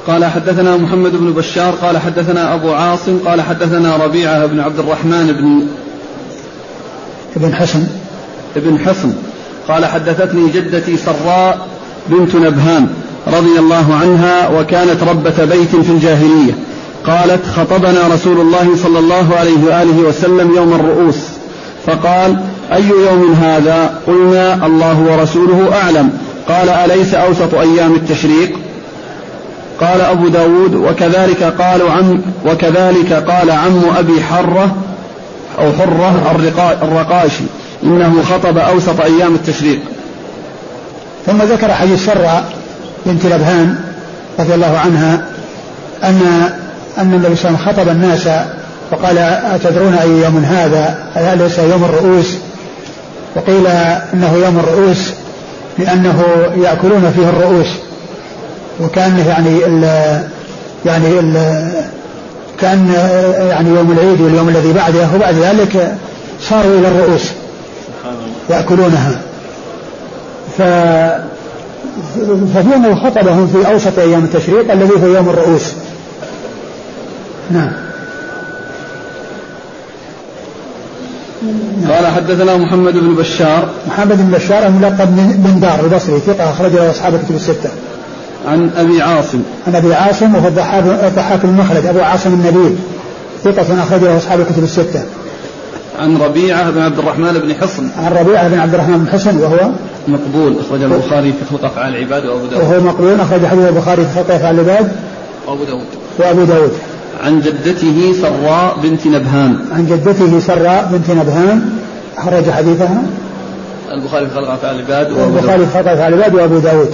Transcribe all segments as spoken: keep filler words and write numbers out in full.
قال حدثنا محمد بن بشار قال حدثنا أبو عاصم قال حدثنا ربيعة بن عبد الرحمن بن ابن حسن ابن حسن قال حدثتني جدتي سراء بنت نبهان رضي الله عنها وكانت ربة بيت في الجاهلية قالت خطبنا رسول الله صلى الله عليه وآله وسلم يوم الرؤوس فقال أي يوم هذا؟ قلنا الله ورسوله أعلم. قال أليس أوسط أيام التشريق؟ قال أبو داود وكذلك قالوا عم وكذلك قال عم أبي حرة أو حرة الرقاشي إنه خطب أوسط أيام التشريق. ثم ذكر حديث سراء بنت نبهان رضي الله عنها أن أن النبي صلى الله عليه وسلم خطب الناس وقال أتدرون أي يوم هذا؟ أليس يوم الرؤوس؟ وقيل إنه يوم الرؤوس لأنه يأكلون فيه الرؤوس وكأنه يعني ال يعني ال كان يعني يوم العيد واليوم الذي بعده وبعد ذلك صاروا إلى الرؤوس يأكلونها. ف ففي أنه خطبهم في أوسط أيام التشريق الذي هو يوم الرؤوس. نعم. قال حدثنا محمد بن بشار محمد بن بشار الملقب بن دار البصري ثقة أخرج له أصحاب الكتب الستة. عن أبي عاصم عن أبي عاصم وهو الضحاك بن مخلد أبو عاصم النبيل ثقة أخرج له أصحاب الكتب الستة. عن ربيعة بن عبد الرحمن بن حصن عن ربيعة بن عبد الرحمن بن حصن وهو مقبول أخرج البخاري في خلق أفعال العباد وأبو داود وهو مقبول أخرج حديث البخاري في خلق أفعال العباد وأبو داود وأبو داود. عن جدته سراء بنت نبهان عن جدته سراء بنت نبهان أخرج حديثها البخاري في خلق أفعال العباد والبخاري في خلق أفعال العباد وأبو داود.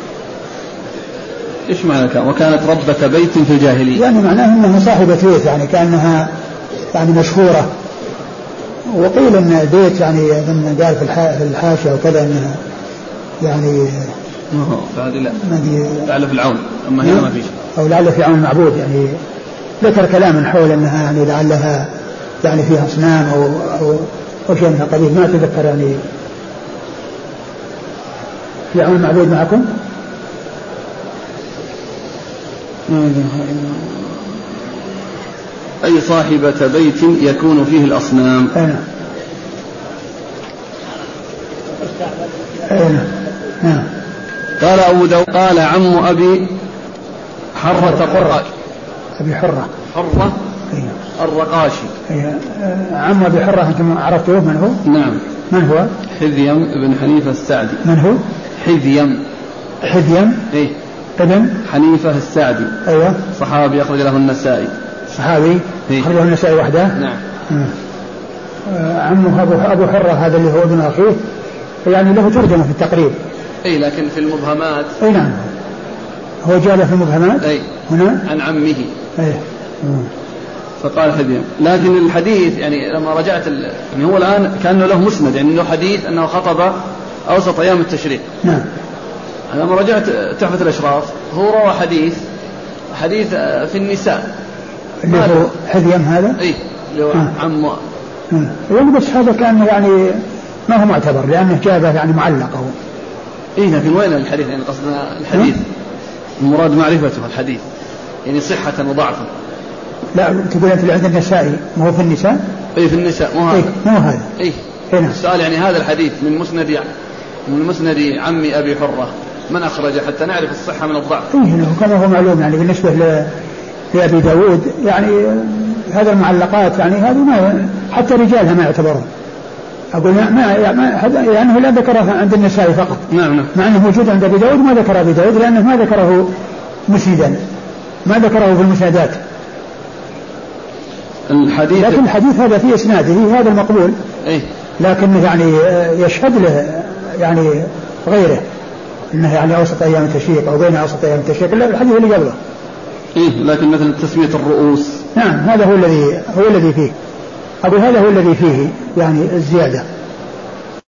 إيش معنى كان؟ وكانت ربة بيت في الجاهلية يعني معناه أنها صاحبة بيت يعني كأنها يعني مشهورة. وقيل أن البيت يعني من قال في الحاشية وكذا أنها يعني فهذه لا لعل في العون أما هنا ما فيش أو لعل في عون المعبود يعني ذكر كلاما حول أنها يعني لعلها يعني فيها أصنام أو أو أو شيء من القبيل ما أتذكر يعني. في عون المعبود معكم أي صاحبة بيت يكون فيه الأصنام. أنا أنا نعم. قال أبو داود قال عم أبي حرة الرقاشي أبي حرة حرة الرقاشي عم أبي حرة أنتم عرفتوه من هو؟ نعم. من هو؟ حذيم بن حنيفة السعدي. من هو؟ حذيم حذيم إيه ابن حنيفة السعدي. أيوة. صحابي أخرج له النسائي. صحابي أخرج له النسائي وحده. نعم. آه عمه أبو أبو حرة هذا اللي هو ابن أخيه يعني له ترجمة في التقريب. أي لكن في المبهمات. أي نعم هو جاء في المبهمات. أي هنا عن عمه. أي فقال حذيم. لكن الحديث يعني لما رجعت يعني هو الآن كأنه له مسند يعني له حديث أنه خطب أوسط أيام التشريق. نعم. لما رجعت تحفة الأشراف هو روى حديث حديث في النساء اللي هو حذيم هذا. اي اللي هو عم يعني بس هذا كان يعني ما هو معتبر لأنه جابه يعني معلق هو. اي لكن وين الحديث يعني قصدنا الحديث المراد معرفته الحديث يعني صحة وضعفا. لا تقول أنت اللي عند النسائي ما هو في النساء. اي في النساء مو هذا. اي مو هذا. اي السؤال يعني هذا الحديث من مسند يعني من مسند عمي أبي حرة من أخرج حتى نعرف الصحة من الضعف. إيه كما هو معلوم يعني بالنسبة لأبي داود يعني هذا المعلقات يعني هذه ما حتى رجالها ما يعتبرون. أقول ما ما هذا يعني لا ذكره عند النسائي فقط. نعم نعم. مع أنه موجود عند أبي داود ما ذكر أبي داود لأنه ما ذكره مسندا ما ذكره في المسندات. الحديث لكن الحديث هذا في إسناده هذا المقبول. إيه. لكن يعني يشهد له يعني غيره انه يعني اوسط ايام التشريق او بين اوسط ايام التشريق لا الحديث اللي قبله. ايه لكن مثل تسمية الرؤوس. نعم هذا هو الذي هو الذي فيه. أقول هذا هو الذي فيه يعني الزيادة.